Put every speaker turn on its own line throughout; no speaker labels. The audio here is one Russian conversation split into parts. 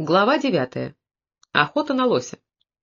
Глава 9. Охота на лося.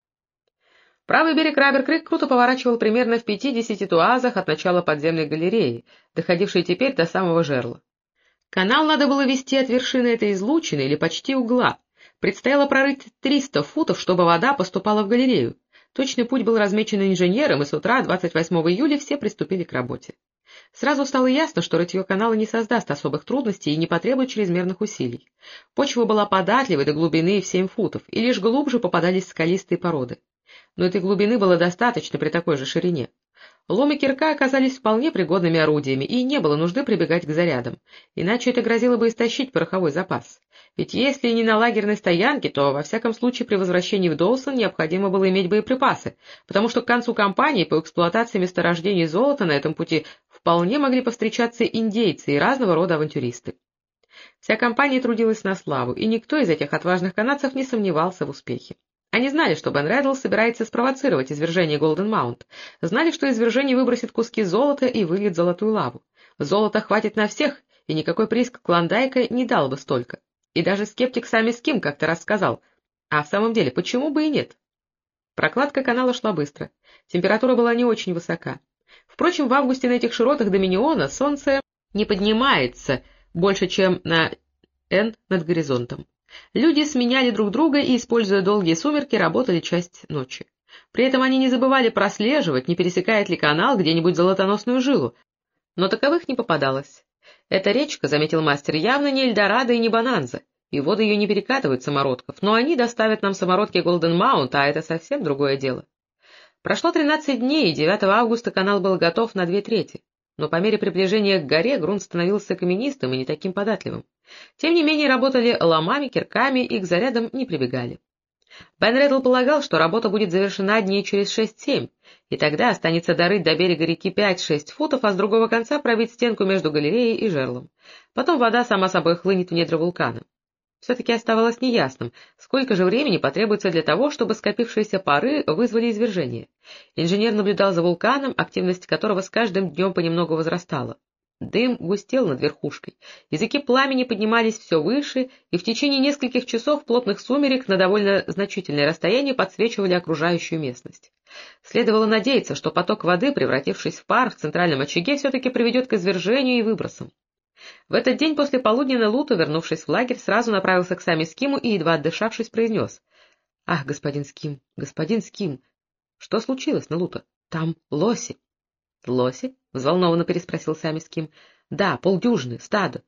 Правый берег Раббер-Крик круто поворачивал примерно в 50 туазах от начала подземной галереи, доходившей теперь до самого жерла. Канал надо было вести от вершины этой излучины или почти угла. Предстояло прорыть 300 футов, чтобы вода поступала в галерею. Точный путь был размечен инженером, и с утра 28 июля все приступили к работе. Сразу стало ясно, что рытье канала не создаст особых трудностей и не потребует чрезмерных усилий. Почва была податливой до глубины в 7 футов, и лишь глубже попадались скалистые породы. Но этой глубины было достаточно при такой же ширине. Лом и кирка оказались вполне пригодными орудиями, и не было нужды прибегать к зарядам, иначе это грозило бы истощить пороховой запас. Ведь если не на лагерной стоянке, то, во всяком случае, при возвращении в Доусон необходимо было иметь боеприпасы, потому что к концу кампании по эксплуатации месторождений золота на этом пути вполне могли повстречаться индейцы и разного рода авантюристы. Вся компания трудилась на славу, и никто из этих отважных канадцев не сомневался в успехе. Они знали, что Бен Реддл собирается спровоцировать извержение Голден-Маунт, знали, что извержение выбросит куски золота и выльет золотую лаву. Золота хватит на всех, и никакой прииск Клондайка не дал бы столько. И даже скептик Сами Ским как-то раз сказал: а в самом деле, почему бы и нет? Прокладка канала шла быстро, температура была не очень высока. Впрочем, в августе на этих широтах Доминиона солнце не поднимается больше, чем на N над горизонтом. Люди сменяли друг друга и, используя долгие сумерки, работали часть ночи. При этом они не забывали прослеживать, не пересекает ли канал где-нибудь золотоносную жилу, но таковых не попадалось. Эта речка, заметил мастер, явно не Эльдорадо и не Бонанза, и воды ее не перекатывают самородков, но они доставят нам самородки Голден-Маунт, а это совсем другое дело. Прошло 13 дней, и 9 августа канал был готов на 2/3, но по мере приближения к горе грунт становился каменистым и не таким податливым. Тем не менее работали ломами, кирками и к зарядам не прибегали. Бен Реддл полагал, что работа будет завершена дней через 6-7, и тогда останется дорыть до берега реки 5-6 футов, а с другого конца пробить стенку между галереей и жерлом. Потом вода сама собой хлынет в недра вулкана. Все-таки оставалось неясным, сколько же времени потребуется для того, чтобы скопившиеся пары вызвали извержение. Инженер наблюдал за вулканом, активность которого с каждым днем понемногу возрастала. Дым густел над верхушкой, языки пламени поднимались все выше, и в течение нескольких часов плотных сумерек на довольно значительное расстояние подсвечивали окружающую местность. Следовало надеяться, что поток воды, превратившись в пар в центральном очаге, все-таки приведет к извержению и выбросам. В этот день после полудня Нелуто, вернувшись в лагерь, сразу направился к Сами Скиму и, едва отдышавшись, произнес: — Ах, господин Ским, господин Ским! — Что случилось, Нелуто? Там лоси. — Лоси? — взволнованно переспросил Сами Ским. — Да, полдюжины, стадо.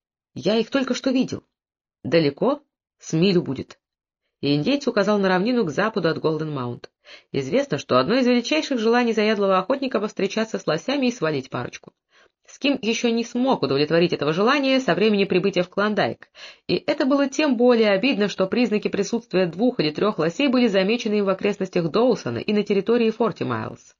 Я их только что видел. — Далеко? С милю будет. И индейец указал на равнину к западу от Голден-Маунт. Известно, что одно из величайших желаний заядлого охотника — повстречаться с лосями и свалить парочку. Ским еще не смог удовлетворить этого желания со времени прибытия в Клондайк, и это было тем более обидно, что признаки присутствия 2 или 3 лосей были замечены им в окрестностях Доусона и на территории Форти Майлз.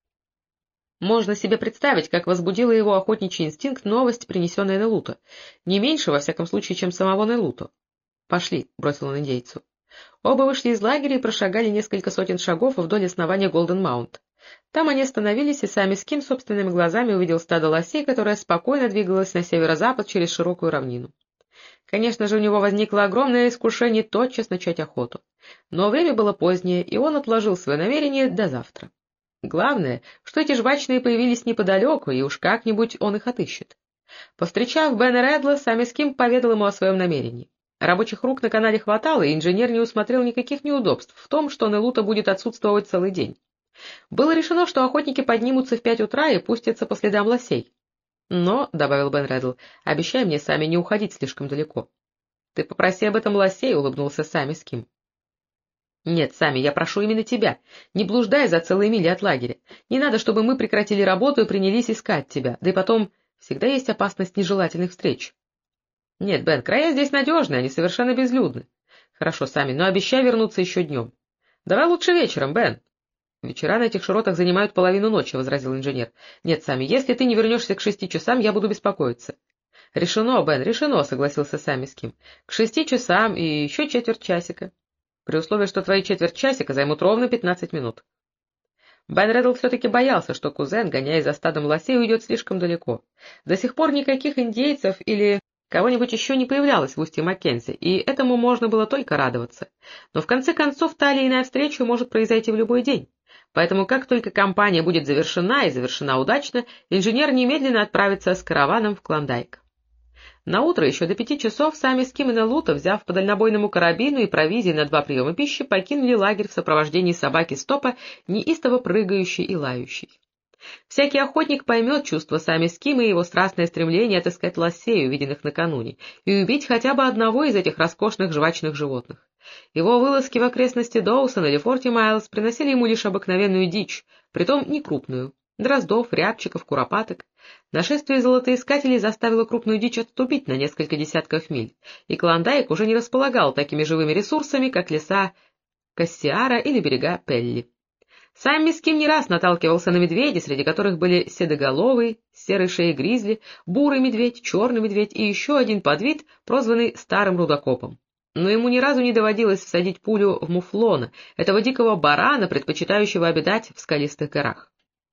Можно себе представить, как возбудила его охотничий инстинкт новость, принесенная Нелуто. Не меньше, во всяком случае, чем самого Нелуто. — Пошли, — бросил он индейцу. Оба вышли из лагеря и прошагали несколько сотен шагов вдоль основания Голден-Маунт. Там они остановились, и Сами Ским собственными глазами увидел стадо лосей, которое спокойно двигалось на северо-запад через широкую равнину. Конечно же, у него возникло огромное искушение тотчас начать охоту. Но время было позднее, и он отложил свое намерение до завтра. Главное, что эти жвачные появились неподалеку, и уж как-нибудь он их отыщет. Повстречав Бена Реддла, Сами Ским поведал ему о своем намерении. Рабочих рук на канале хватало, и инженер не усмотрел никаких неудобств в том, что Нелуто будет отсутствовать целый день. Было решено, что охотники поднимутся в 5 утра и пустятся по следам лосей. Но, — добавил Бен Реддл, — обещай мне, Сами, не уходить слишком далеко. — Ты попроси об этом лосей, — улыбнулся Сами Ским. — Нет, Сами, я прошу именно тебя. Не блуждай за целые мили от лагеря. Не надо, чтобы мы прекратили работу и принялись искать тебя. Да и потом, всегда есть опасность нежелательных встреч. — Нет, Бен, края здесь надежные, они совершенно безлюдны. — Хорошо, Сами, но обещай вернуться еще днем. — Давай лучше вечером, Бен. — Вечера на этих широтах занимают половину ночи, — возразил инженер. — Нет, Сами, если ты не вернешься к 6 часам, я буду беспокоиться. — Решено, Бен, решено, — согласился Сами Ским. — К 6 часам и еще четверть часика. При условии, что твои четверть часика займут ровно 15 минут. Бен Реддл все-таки боялся, что кузен, гоняясь за стадом лосей, уйдет слишком далеко. До сих пор никаких индейцев или Кого-нибудь еще не появлялось в устье Маккензи, и этому можно было только радоваться. Но в конце концов та или иная встреча может произойти в любой день. Поэтому как только кампания будет завершена и завершена удачно, инженер немедленно отправится с караваном в Клондайк. Наутро еще до 5 часов сами Ским и Нелута, взяв по дальнобойному карабину и провизии на 2 приема пищи, покинули лагерь в сопровождении собаки Стопа, неистово прыгающей и лающей. Всякий охотник поймет чувство сами Скима и его страстное стремление отыскать лосей, увиденных накануне, и убить хотя бы одного из этих роскошных жвачных животных. Его вылазки в окрестности Доусона или Форти Майлз приносили ему лишь обыкновенную дичь, притом не крупную — дроздов, рябчиков, куропаток. Нашествие золотоискателей заставило крупную дичь отступить на несколько десятков миль, и Клондайк уже не располагал такими живыми ресурсами, как леса Кассиара или берега Пелли. Сам Мискин не раз наталкивался на медведей, среди которых были седоголовый, с серой шеей гризли, бурый медведь, черный медведь и еще один подвид, прозванный старым рудокопом. Но ему ни разу не доводилось всадить пулю в муфлона, этого дикого барана, предпочитающего обитать в скалистых горах.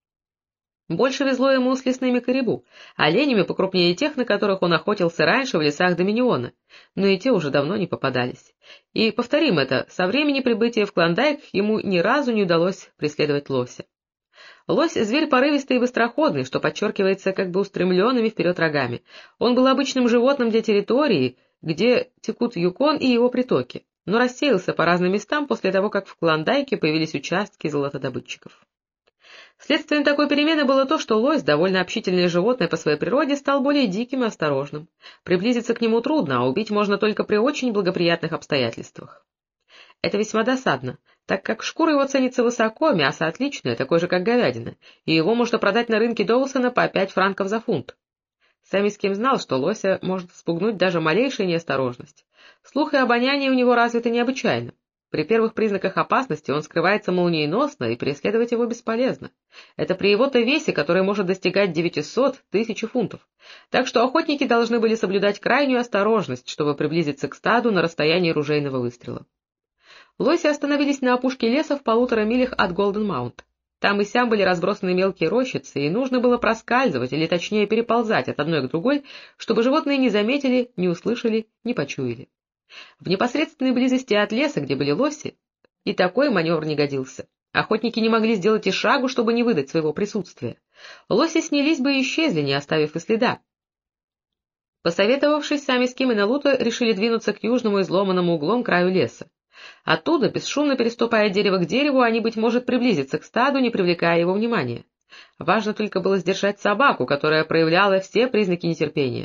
Больше везло ему с лесными карибу, оленями покрупнее тех, на которых он охотился раньше в лесах Доминиона, но и те уже давно не попадались. И, повторим это, со времени прибытия в Клондайк ему ни разу не удалось преследовать лося. Лось — зверь порывистый и быстроходный, что подчеркивается как бы устремленными вперед рогами. Он был обычным животным для территории, где текут Юкон и его притоки, но рассеялся по разным местам после того, как в Клондайке появились участки золотодобытчиков. Следствием такой перемены было то, что лось, довольно общительное животное по своей природе, стал более диким и осторожным. Приблизиться к нему трудно, а убить можно только при очень благоприятных обстоятельствах. Это весьма досадно, так как шкура его ценится высоко, мясо отличное, такое же, как говядина, и его можно продать на рынке Доусона по 5 франков за фунт. Сами с кем знал, что лося может спугнуть даже малейшая неосторожность. Слух и обоняние у него развиты необычайно. При первых признаках опасности он скрывается молниеносно, и преследовать его бесполезно. Это при его-то весе, который может достигать 900-1000 фунтов. Так что охотники должны были соблюдать крайнюю осторожность, чтобы приблизиться к стаду на расстоянии ружейного выстрела. Лоси остановились на опушке леса в 1,5 милях от Голден-Маунт. Там и сям были разбросаны мелкие рощицы, и нужно было проскальзывать, или точнее переползать от одной к другой, чтобы животные не заметили, не услышали, не почуяли. В непосредственной близости от леса, где были лоси, и такой маневр не годился. Охотники не могли сделать и шагу, чтобы не выдать своего присутствия. Лоси снялись бы и исчезли, не оставив и следа. Посоветовавшись, сами Ским и Нелута решили двинуться к южному изломанному углом краю леса. Оттуда, бесшумно переступая от дерева к дереву, они, быть может, приблизятся к стаду, не привлекая его внимания. Важно только было сдержать собаку, которая проявляла все признаки нетерпения.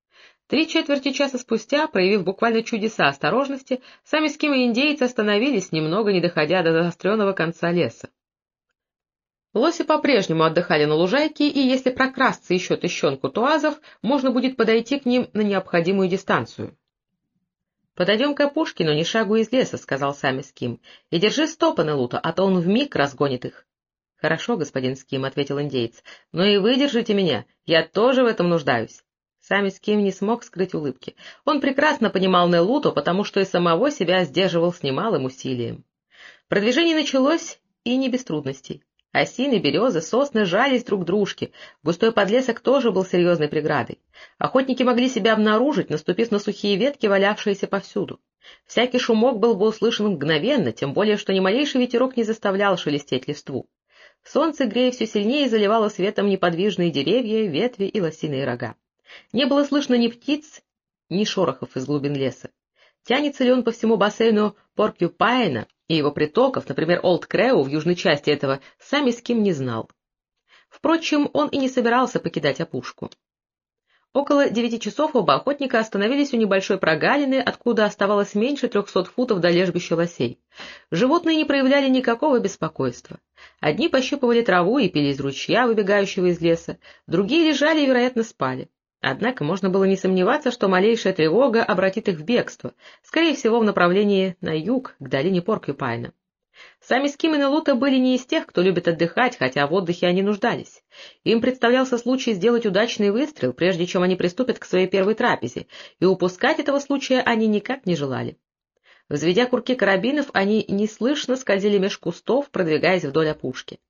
3/4 часа спустя, проявив буквально чудеса осторожности, сами Ским и индейцы остановились, немного не доходя до заостренного конца леса. Лоси по-прежнему отдыхали на лужайке, и если прокрасться еще тыщенку туазов, можно будет подойти к ним на необходимую дистанцию. — Подойдем к опушке, но ни шагу из леса, — сказал сами Ским, — и держи Стопа, Нелута, а то он вмиг разгонит их. — Хорошо, господин Ским, — ответил индеец, — но и вы держите меня, я тоже в этом нуждаюсь. Сами Ским не смог скрыть улыбки. Он прекрасно понимал Нелуту, потому что и самого себя сдерживал с немалым усилием. Продвижение началось и не без трудностей. Осины, березы, сосны жались друг к дружке, густой подлесок тоже был серьезной преградой. Охотники могли себя обнаружить, наступив на сухие ветки, валявшиеся повсюду. Всякий шумок был бы услышан мгновенно, тем более что ни малейший ветерок не заставлял шелестеть листву. Солнце, грея все сильнее, заливало светом неподвижные деревья, ветви и лосиные рога. Не было слышно ни птиц, ни шорохов из глубин леса. Тянется ли он по всему бассейну Поркьюпайна и его притоков, например, Олд Крэу в южной части этого, сами Ским не знал. Впрочем, он и не собирался покидать опушку. Около 9 часов оба охотника остановились у небольшой прогалины, откуда оставалось меньше 300 футов до лежбища лосей. Животные не проявляли никакого беспокойства. Одни пощипывали траву и пили из ручья, выбегающего из леса, другие лежали и, вероятно, спали. Однако можно было не сомневаться, что малейшая тревога обратит их в бегство, скорее всего, в направлении на юг, к долине Поркьюпайна. Сами Ским и Нелута были не из тех, кто любит отдыхать, хотя в отдыхе они нуждались. Им представлялся случай сделать удачный выстрел, прежде чем они приступят к своей первой трапезе, и упускать этого случая они никак не желали. Взведя курки карабинов, они неслышно скользили меж кустов, продвигаясь вдоль опушки.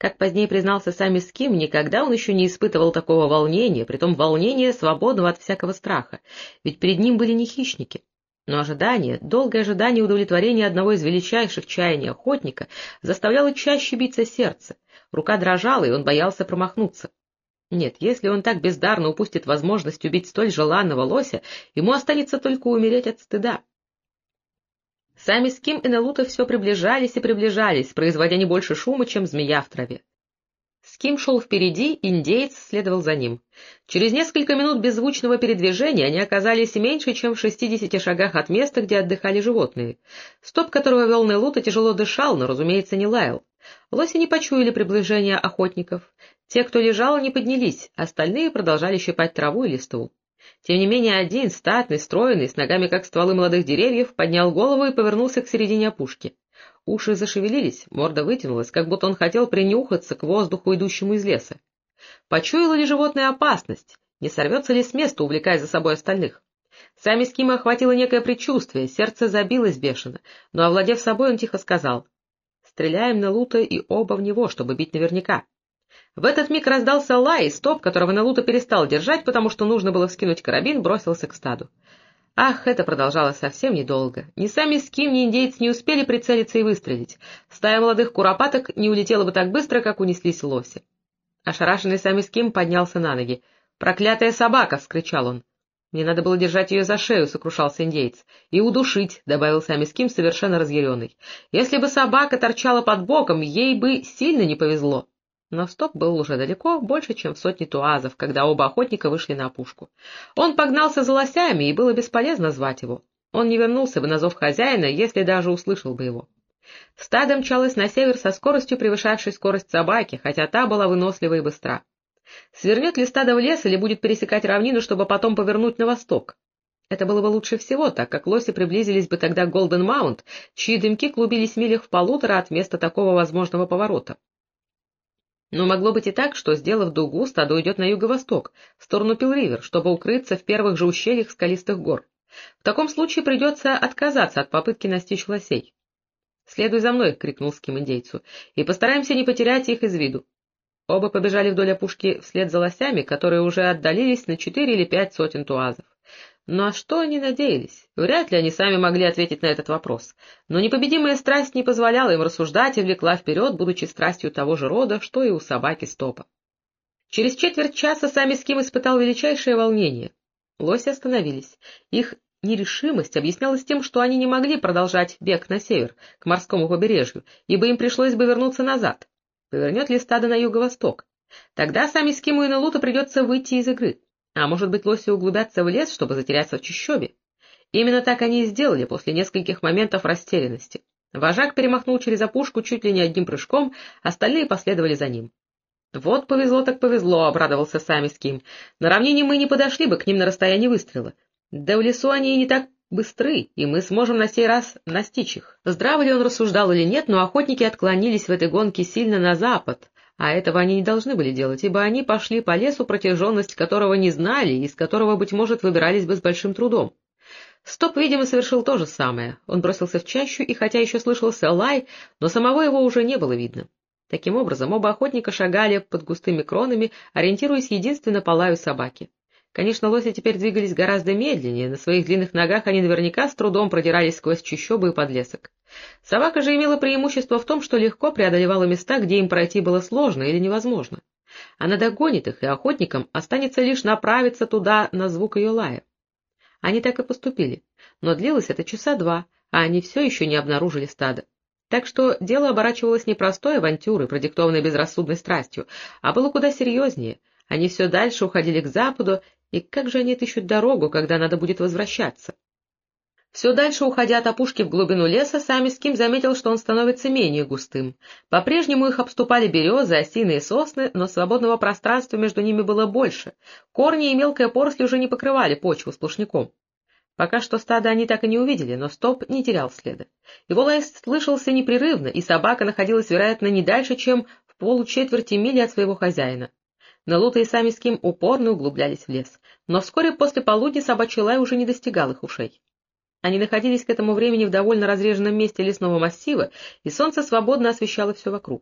Как позднее признался сами Ским, никогда он еще не испытывал такого волнения, притом волнения, свободного от всякого страха, ведь перед ним были не хищники. Но ожидание, долгое ожидание удовлетворения одного из величайших чаяний охотника заставляло чаще биться сердце, рука дрожала, и он боялся промахнуться. Нет, если он так бездарно упустит возможность убить столь желанного лося, ему останется только умереть от стыда. Сами Ским и Нелута все приближались и приближались, производя не больше шума, чем змея в траве. Ским шел впереди, индеец следовал за ним. Через несколько минут беззвучного передвижения они оказались меньше, чем в 60 шагах от места, где отдыхали животные. Стоп, которого вел Нелута, тяжело дышал, но, разумеется, не лаял. Лоси не почуяли приближения охотников. Те, кто лежал, не поднялись, остальные продолжали щипать траву и листву. Тем не менее один, статный, стройный, с ногами как стволы молодых деревьев, поднял голову и повернулся к середине опушки. Уши зашевелились, морда вытянулась, как будто он хотел принюхаться к воздуху, идущему из леса. Почуяло ли животное опасность? Не сорвется ли с места, увлекая за собой остальных? Сами Скима охватило некое предчувствие, сердце забилось бешено, но, овладев собой, он тихо сказал: «Стреляем на Лута и оба в него, чтобы бить наверняка». В этот миг раздался лай, и Стоп, которого Нелута перестал держать, потому что нужно было вскинуть карабин, бросился к стаду. Ах, это продолжалось совсем недолго. Ни сами Ским, ни индейец не успели прицелиться и выстрелить. Стая молодых куропаток не улетела бы так быстро, как унеслись лоси. Ошарашенный сами Ским поднялся на ноги. «Проклятая собака!» — вскричал он. «Мне надо было держать ее за шею», — сокрушался индейец. «И удушить», — добавил сами Ским, совершенно разъяренный. «Если бы собака торчала под боком, ей бы сильно не повезло». Но Стоп был уже далеко, больше, чем в 100 туазов, когда оба охотника вышли на опушку. Он погнался за лосями, и было бесполезно звать его. Он не вернулся бы на зов хозяина, если даже услышал бы его. Стадо мчалось на север со скоростью, превышавшей скорость собаки, хотя та была вынослива и быстра. Свернет ли стадо в лес или будет пересекать равнину, чтобы потом повернуть на восток? Это было бы лучше всего, так как лоси приблизились бы тогда к Голден-Маунт, чьи дымки клубились в милях в 1,5 от места такого возможного поворота. Но могло быть и так, что, сделав дугу, стадо уйдет на юго-восток, в сторону Пил-Ривер, чтобы укрыться в первых же ущельях скалистых гор. В таком случае придется отказаться от попытки настичь лосей. «Следуй за мной!» — крикнул Ским индейцу, — «и постараемся не потерять их из виду». Оба побежали вдоль опушки вслед за лосями, которые уже отдалились на 4 или 5 сотен туазов. На что они надеялись? Вряд ли они сами могли ответить на этот вопрос. Но непобедимая страсть не позволяла им рассуждать и влекла вперед, будучи страстью того же рода, что и у собаки Стопа. Через четверть часа сами Ским испытал величайшее волнение. Лоси остановились. Их нерешимость объяснялась тем, что они не могли продолжать бег на север, к морскому побережью, ибо им пришлось бы вернуться назад. Повернет ли стадо на юго-восток? Тогда сами Скиму и Нелута придется выйти из игры. А может быть, лоси углубятся в лес, чтобы затеряться в чащобе? Именно так они и сделали после нескольких моментов растерянности. Вожак перемахнул через опушку чуть ли не одним прыжком, остальные последовали за ним. «Вот повезло так повезло», — обрадовался сами Ским. «На равнине мы не подошли бы к ним на расстоянии выстрела. Да в лесу они и не так быстры, и мы сможем на сей раз настичь их». Здраво ли он рассуждал или нет, но охотники отклонились в этой гонке сильно на запад, а этого они не должны были делать, ибо они пошли по лесу, протяженность которого не знали, и из которого, быть может, выбирались бы с большим трудом. Стоп, видимо, совершил то же самое. Он бросился в чащу, и хотя еще слышался лай, но самого его уже не было видно. Таким образом, оба охотника шагали под густыми кронами, ориентируясь единственно по лаю собаки. Конечно, лоси теперь двигались гораздо медленнее, на своих длинных ногах они наверняка с трудом продирались сквозь чащобу и подлесок. Собака же имела преимущество в том, что легко преодолевала места, где им пройти было сложно или невозможно. Она догонит их, и охотникам останется лишь направиться туда на звук ее лая. Они так и поступили, но длилось это часа 2, а они все еще не обнаружили стадо. Так что дело оборачивалось не простой авантюрой, продиктованной безрассудной страстью, а было куда серьезнее. Они все дальше уходили к западу, и как же они отыщут дорогу, когда надо будет возвращаться? Все дальше, уходя от опушки в глубину леса, сами Ским заметил, что он становится менее густым. По-прежнему их обступали березы, осины и сосны, но свободного пространства между ними было больше. Корни и мелкая поросль уже не покрывали почву сплошняком. Пока что стадо они так и не увидели, но Стоп не терял следа. Его лай слышался непрерывно, и собака находилась, вероятно, не дальше, чем в получетверти мили от своего хозяина. Нелута и сами Ским упорно углублялись в лес, но вскоре после полудня собачий лай уже не достигал их ушей. Они находились к этому времени в довольно разреженном месте лесного массива, и солнце свободно освещало все вокруг.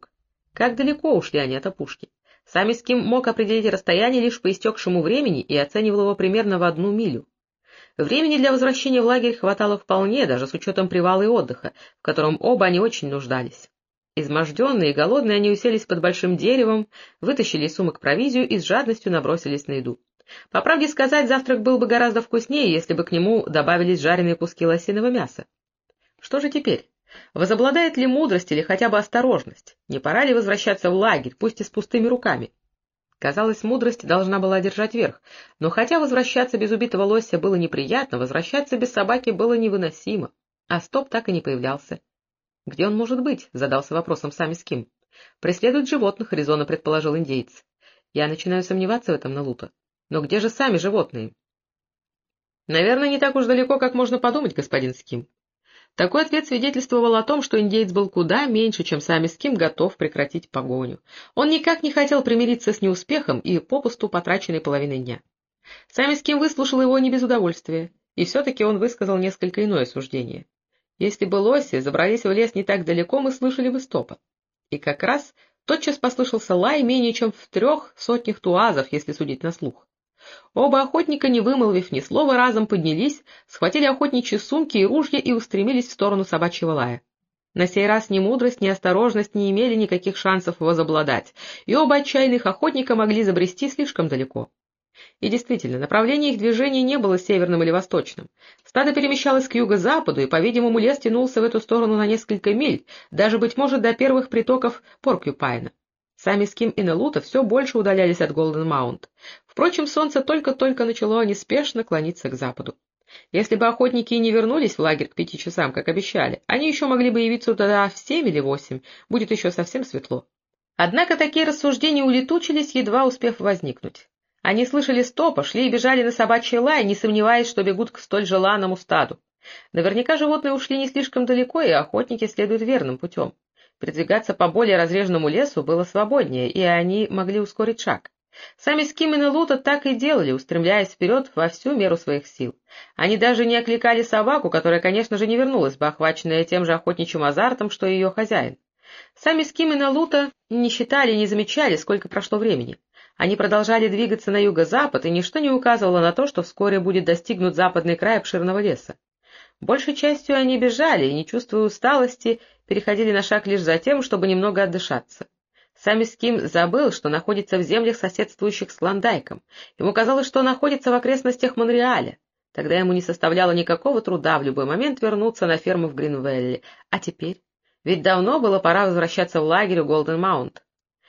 Как далеко ушли они от опушки? Сами Ским мог определить расстояние лишь по истекшему времени и оценивал его примерно в 1 милю. Времени для возвращения в лагерь хватало вполне, даже с учетом привала и отдыха, в котором оба они очень нуждались. Изможденные и голодные они уселись под большим деревом, вытащили из сумок провизию и с жадностью набросились на еду. По правде сказать, завтрак был бы гораздо вкуснее, если бы к нему добавились жареные куски лосиного мяса. Что же теперь? Возобладает ли мудрость или хотя бы осторожность? Не пора ли возвращаться в лагерь, пусть и с пустыми руками? Казалось, мудрость должна была одержать верх, но хотя возвращаться без убитого лося было неприятно, возвращаться без собаки было невыносимо. А Стоп так и не появлялся. «Где он может быть?» — задался вопросом сами Ским. «Преследует животных», — резонно предположил индеец. «Я начинаю сомневаться в этом, Налута. Но где же сами животные?» «Наверное, не так уж далеко, как можно подумать, господин Ским». Такой ответ свидетельствовал о том, что индеец был куда меньше, чем сами Ским готов прекратить погоню. Он никак не хотел примириться с неуспехом и попусту потраченной половиной дня. Сами Ским выслушал его не без удовольствия, и все-таки он высказал несколько иное суждение. Если бы лоси забрались в лес не так далеко, мы слышали бы Стопа. И как раз тотчас послышался лай менее чем в 300 туазов, если судить на слух. Оба охотника, не вымолвив ни слова, разом поднялись, схватили охотничьи сумки и ружья и устремились в сторону собачьего лая. На сей раз ни мудрость, ни осторожность не имели никаких шансов возобладать, и оба отчаянных охотника могли забрести слишком далеко. И действительно, направление их движения не было северным или восточным. Стадо перемещалось к юго-западу, и, по-видимому, лес тянулся в эту сторону на несколько миль, даже, быть может, до первых притоков Поркьюпайна. Сами Ским и Налута все больше удалялись от Голден-Маунт. Впрочем, солнце только-только начало неспешно клониться к западу. Если бы охотники и не вернулись в лагерь к 5 часам, как обещали, они еще могли бы явиться туда в 7 или 8, будет еще совсем светло. Однако такие рассуждения улетучились, едва успев возникнуть. Они слышали Стопа, шли и бежали на собачий лай, не сомневаясь, что бегут к столь желанному стаду. Наверняка животные ушли не слишком далеко, и охотники следуют верным путем. Передвигаться по более разреженному лесу было свободнее, и они могли ускорить шаг. Сами Ским и Налута так и делали, устремляясь вперед во всю меру своих сил. Они даже не окликали собаку, которая, конечно же, не вернулась бы, охваченная тем же охотничьим азартом, что и ее хозяин. Сами Ским и Налута не считали и не замечали, сколько прошло времени. Они продолжали двигаться на юго-запад, и ничто не указывало на то, что вскоре будет достигнут западный край обширного леса. Большей частью они бежали и, не чувствуя усталости, переходили на шаг лишь за тем, чтобы немного отдышаться. Сами Ским забыл, что находится в землях, соседствующих с Клондайком. Ему казалось, что находится в окрестностях Монреаля. Тогда ему не составляло никакого труда в любой момент вернуться на ферму в Гринвелле. А теперь? Ведь давно было пора возвращаться в лагерь у Голден-Маунт.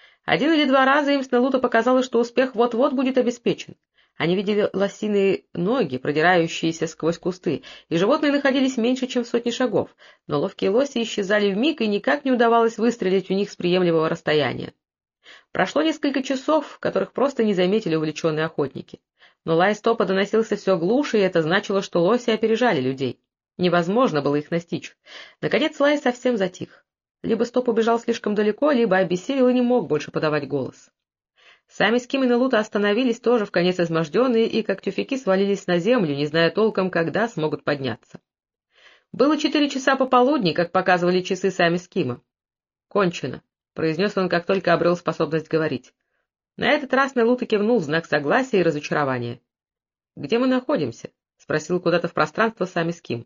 1 или 2 раза им с Налута показалось, что успех вот-вот будет обеспечен. Они видели лосиные ноги, продирающиеся сквозь кусты, и животные находились меньше, чем в 100 шагов, но ловкие лоси исчезали вмиг, и никак не удавалось выстрелить у них с приемлемого расстояния. Прошло несколько часов, в которых просто не заметили увлеченные охотники. Но лай Стопа доносился все глуше, и это значило, что лоси опережали людей. Невозможно было их настичь. Наконец лай совсем затих. Либо Стоп убежал слишком далеко, либо обессилел и не мог больше подавать голос. Сами Ским и Налута остановились тоже в конец изможденные и, как тюфяки, свалились на землю, не зная толком, когда смогут подняться. Было 4 часа пополудни, как показывали часы Сами Скима. «Кончено», — произнес он, как только обрел способность говорить. На этот раз Налута кивнул в знак согласия и разочарования. «Где мы находимся?» — спросил куда-то в пространство Сами Ским.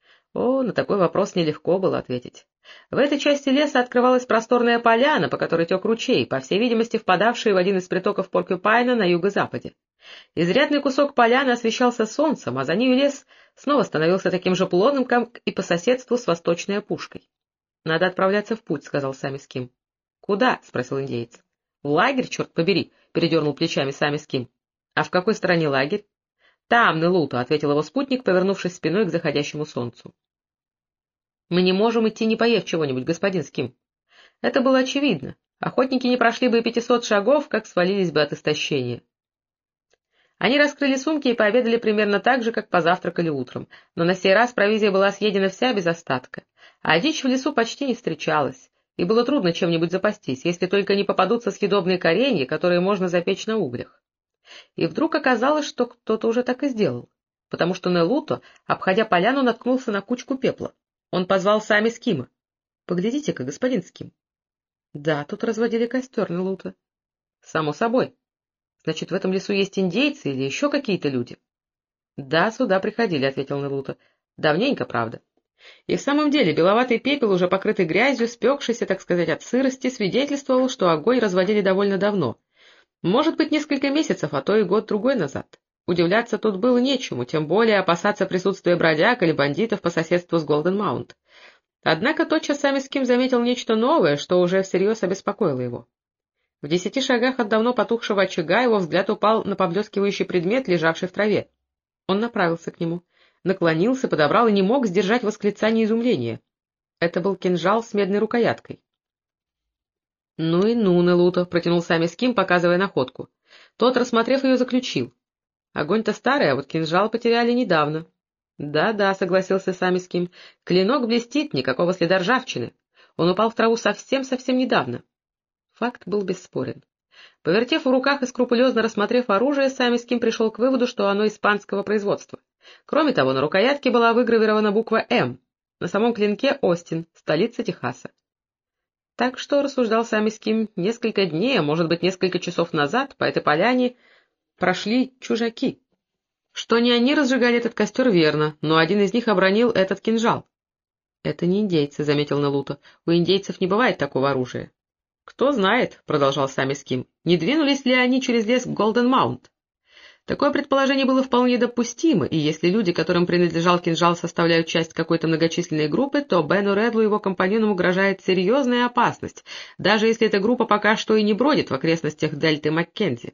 О, на такой вопрос нелегко было ответить. В этой части леса открывалась просторная поляна, по которой тек ручей, по всей видимости впадавший в один из притоков Поркьюпайна на юго-западе. Изрядный кусок поляны освещался солнцем, а за нею лес снова становился таким же плотным, как и по соседству с восточной опушкой. — Надо отправляться в путь, — сказал Сами Ским. — Куда? — спросил индеец. — В лагерь, черт побери, — передернул плечами Сами Ским. — А в какой стороне лагерь? — Там, Нелута, — ответил его спутник, повернувшись спиной к заходящему солнцу. — Мы не можем идти, не поев чего-нибудь, господин Ским. Это было очевидно. Охотники не прошли бы и 500 шагов, как свалились бы от истощения. Они раскрыли сумки и пообедали примерно так же, как позавтракали утром, но на сей раз провизия была съедена вся без остатка, а дичь в лесу почти не встречалась, и было трудно чем-нибудь запастись, если только не попадутся съедобные коренья, которые можно запечь на углях. И вдруг оказалось, что кто-то уже так и сделал, потому что Нелуто, обходя поляну, наткнулся на кучку пепла. Он позвал Сами Скима. — Поглядите-ка, господин Ским. Да, тут разводили костер Нелута. Само собой. Значит, в этом лесу есть индейцы или еще какие-то люди? Да, сюда приходили, — ответил Нелута. Давненько, правда. И в самом деле беловатый пепел, уже покрытый грязью, спекшийся, так сказать, от сырости, свидетельствовал, что огонь разводили довольно давно. Может быть, несколько месяцев, а то и год-другой назад. Удивляться тут было нечему, тем более опасаться присутствия бродяг или бандитов по соседству с Голден-Маунт. Однако тотчас Самиским заметил нечто новое, что уже всерьез обеспокоило его. В 10 шагах от давно потухшего очага его взгляд упал на поблескивающий предмет, лежавший в траве. Он направился к нему, наклонился, подобрал и не мог сдержать восклицание изумления. Это был кинжал с медной рукояткой. — Ну и ну, Нелута, — протянул Самиским, показывая находку. Тот, рассмотрев ее, заключил. — Огонь-то старый, а вот кинжал потеряли недавно. Да, — согласился Самиским, — клинок блестит, никакого следа ржавчины. Он упал в траву совсем-совсем недавно. Факт был бесспорен. Повертев в руках и скрупулезно рассмотрев оружие, Самиским пришел к выводу, что оно испанского производства. Кроме того, на рукоятке была выгравирована буква «М», на самом клинке — Остин, столица Техаса. Так что, рассуждал Самиским, несколько дней, а может быть несколько часов назад по этой поляне прошли чужаки. Что не они разжигали этот костер, верно, но один из них обронил этот кинжал. — Это не индейцы, — заметил Нелута. — У индейцев не бывает такого оружия. — Кто знает, — продолжал Самиским, — не двинулись ли они через лес к Голден-Маунт. Такое предположение было вполне допустимо, и если люди, которым принадлежал кинжал, составляют часть какой-то многочисленной группы, то Бену Редлу и его компаньонам угрожает серьезная опасность, даже если эта группа пока что и не бродит в окрестностях дельты Маккензи.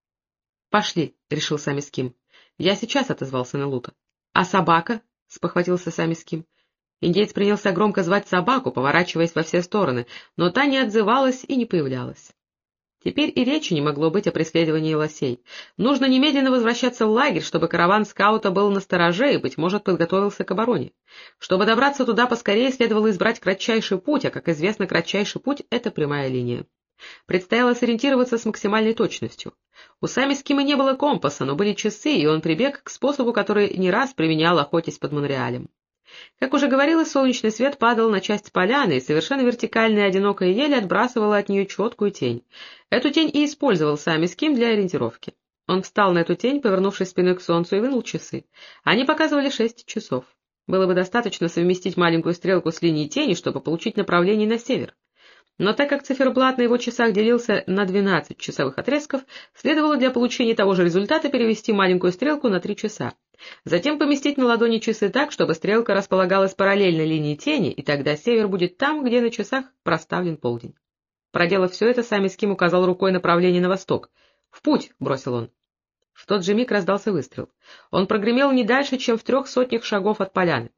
— Пошли, — решил Самиским. — Я сейчас, — отозвался Нелута. — А собака? — спохватился Самиским. Индеец принялся громко звать собаку, поворачиваясь во все стороны, но та не отзывалась и не появлялась. Теперь и речи не могло быть о преследовании лосей. Нужно немедленно возвращаться в лагерь, чтобы караван скаута был настороже и, быть может, подготовился к обороне. Чтобы добраться туда поскорее, следовало избрать кратчайший путь, а, как известно, кратчайший путь — это прямая линия. Предстояло сориентироваться с максимальной точностью. У Самискима не было компаса, но были часы, и он прибег к способу, который не раз применял, охотясь под Монреалем. Как уже говорилось, солнечный свет падал на часть поляны, и совершенно вертикальная одинокая ель отбрасывала от нее четкую тень. Эту тень и использовал Самиским для ориентировки. Он встал на эту тень, повернувшись спиной к солнцу, и вынул часы. Они показывали 6 часов. Было бы достаточно совместить маленькую стрелку с линией тени, чтобы получить направление на север. Но так как циферблат на его часах делился на 12 часовых отрезков, следовало для получения того же результата перевести маленькую стрелку на 3 часа. Затем поместить на ладони часы так, чтобы стрелка располагалась параллельно линии тени, и тогда север будет там, где на часах проставлен полдень. Проделав все это, Самиским указал рукой направление на восток. «В путь!» — бросил он. В тот же миг раздался выстрел. Он прогремел не дальше, чем в 300 шагов от поляны.